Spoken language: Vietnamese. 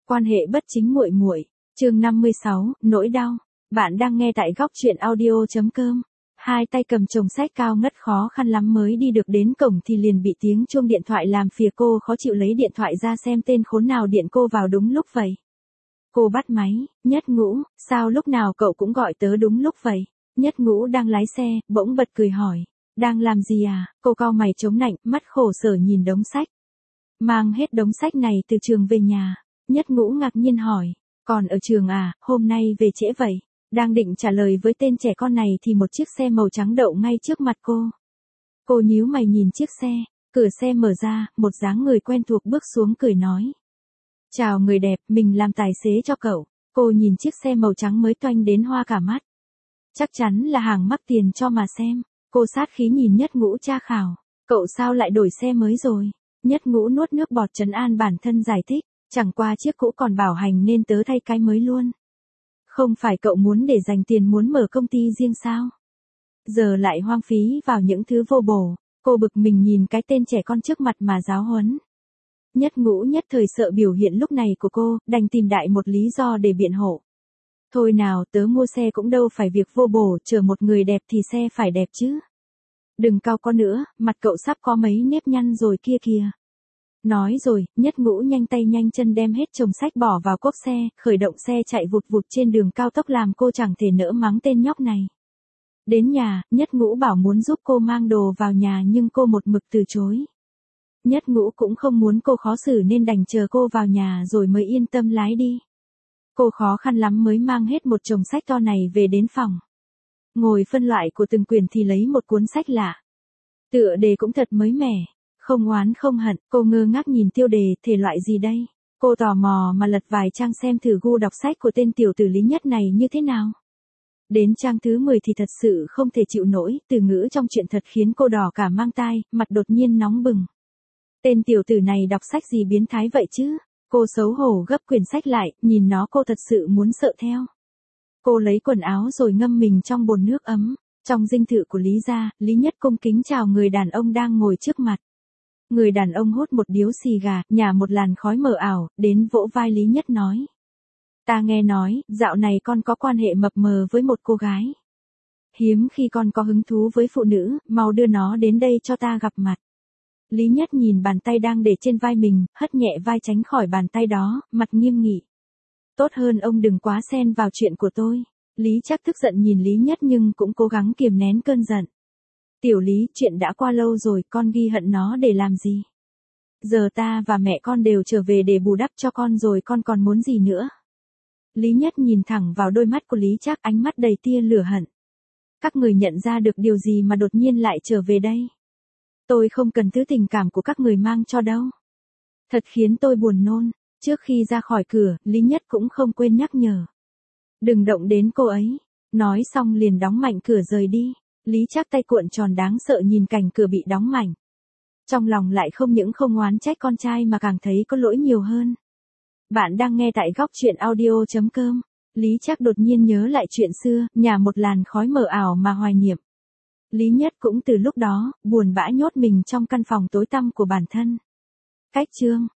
Quan hệ bất chính muội muội. Chương 56, nỗi đau. Bạn đang nghe tại góc truyện audio.com. Hai tay cầm chồng sách cao ngất khó khăn lắm mới đi được đến cổng thì liền bị tiếng chuông điện thoại làm phiền, cô khó chịu lấy điện thoại ra xem tên khốn nào điện cô vào đúng lúc vậy. Cô bắt máy. Nhất Ngũ, sao lúc nào cậu cũng gọi tớ đúng lúc vậy? Nhất Ngũ đang lái xe, bỗng bật cười hỏi. Đang làm gì à? Cô cau mày chống nạnh, mắt khổ sở nhìn đống sách. Mang hết đống sách này từ trường về nhà. Nhất Ngũ ngạc nhiên hỏi. Còn ở trường à, hôm nay về trễ vậy? Đang định trả lời với tên trẻ con này thì một chiếc xe màu trắng đậu ngay trước mặt cô. Cô nhíu mày nhìn chiếc xe, cửa xe mở ra, một dáng người quen thuộc bước xuống cười nói. Chào người đẹp, mình làm tài xế cho cậu. Cô nhìn chiếc xe màu trắng mới toanh đến hoa cả mắt. Chắc chắn là hàng mắc tiền cho mà xem. Cô sát khí nhìn Nhất Ngũ tra khảo. Cậu sao lại đổi xe mới rồi? Nhất Ngũ nuốt nước bọt trấn an bản thân giải thích. Chẳng qua chiếc cũ còn bảo hành nên tớ thay cái mới luôn. Không phải cậu muốn để dành tiền muốn mở công ty riêng sao? Giờ lại hoang phí vào những thứ vô bổ. Cô bực mình nhìn cái tên trẻ con trước mặt mà giáo huấn. Nhất Ngũ nhất thời sợ biểu hiện lúc này của cô, đành tìm đại một lý do để biện hộ. Thôi nào, tớ mua xe cũng đâu phải việc vô bổ, chờ một người đẹp thì xe phải đẹp chứ. Đừng cau có nữa, mặt cậu sắp có mấy nếp nhăn rồi kia kìa. Nói rồi, Nhất Ngũ nhanh tay nhanh chân đem hết chồng sách bỏ vào cốp xe, khởi động xe chạy vụt vụt trên đường cao tốc làm cô chẳng thể nỡ mắng tên nhóc này. Đến nhà, Nhất Ngũ bảo muốn giúp cô mang đồ vào nhà nhưng cô một mực từ chối. Nhất Ngũ cũng không muốn cô khó xử nên đành chờ cô vào nhà rồi mới yên tâm lái đi. Cô khó khăn lắm mới mang hết một chồng sách to này về đến phòng. Ngồi phân loại của từng quyển thì lấy một cuốn sách lạ. Tựa đề cũng thật mới mẻ. Không oán không hận, cô ngơ ngác nhìn tiêu đề, thể loại gì đây? Cô tò mò mà lật vài trang xem thử gu đọc sách của tên tiểu tử Lý Nhất này như thế nào. Đến trang thứ 10 thì thật sự không thể chịu nổi, từ ngữ trong truyện thật khiến cô đỏ cả mang tai, mặt đột nhiên nóng bừng. Tên tiểu tử này đọc sách gì biến thái vậy chứ? Cô xấu hổ gấp quyển sách lại, nhìn nó cô thật sự muốn sợ theo. Cô lấy quần áo rồi ngâm mình trong bồn nước ấm. Trong dinh thự của Lý gia, Lý Nhất cung kính chào người đàn ông đang ngồi trước mặt. Người đàn ông hút một điếu xì gà, nhả một làn khói mờ ảo, đến vỗ vai Lý Nhất nói. Ta nghe nói, dạo này con có quan hệ mập mờ với một cô gái. Hiếm khi con có hứng thú với phụ nữ, mau đưa nó đến đây cho ta gặp mặt. Lý Nhất nhìn bàn tay đang để trên vai mình, hất nhẹ vai tránh khỏi bàn tay đó, mặt nghiêm nghị. Tốt hơn ông đừng quá xen vào chuyện của tôi. Lý Trác tức giận nhìn Lý Nhất nhưng cũng cố gắng kiềm nén cơn giận. Tiểu Lý, chuyện đã qua lâu rồi, con ghi hận nó để làm gì? Giờ ta và mẹ con đều trở về để bù đắp cho con rồi, con còn muốn gì nữa? Lý Nhất nhìn thẳng vào đôi mắt của Lý Trác, ánh mắt đầy tia lửa hận. Các người nhận ra được điều gì mà đột nhiên lại trở về đây? Tôi không cần thứ tình cảm của các người mang cho đâu. Thật khiến tôi buồn nôn. Trước khi ra khỏi cửa, Lý Nhất cũng không quên nhắc nhở. Đừng động đến cô ấy. Nói xong liền đóng mạnh cửa rời đi. Lý Trác tay cuộn tròn đáng sợ nhìn cảnh cửa bị đóng mạnh. Trong lòng lại không những không oán trách con trai mà càng thấy có lỗi nhiều hơn. Bạn đang nghe tại góc truyện audio.com. Lý Trác đột nhiên nhớ lại chuyện xưa, nhả một làn khói mờ ảo mà hoài niệm. Lý Nhất cũng từ lúc đó, buồn bã nhốt mình trong căn phòng tối tăm của bản thân. Cách chương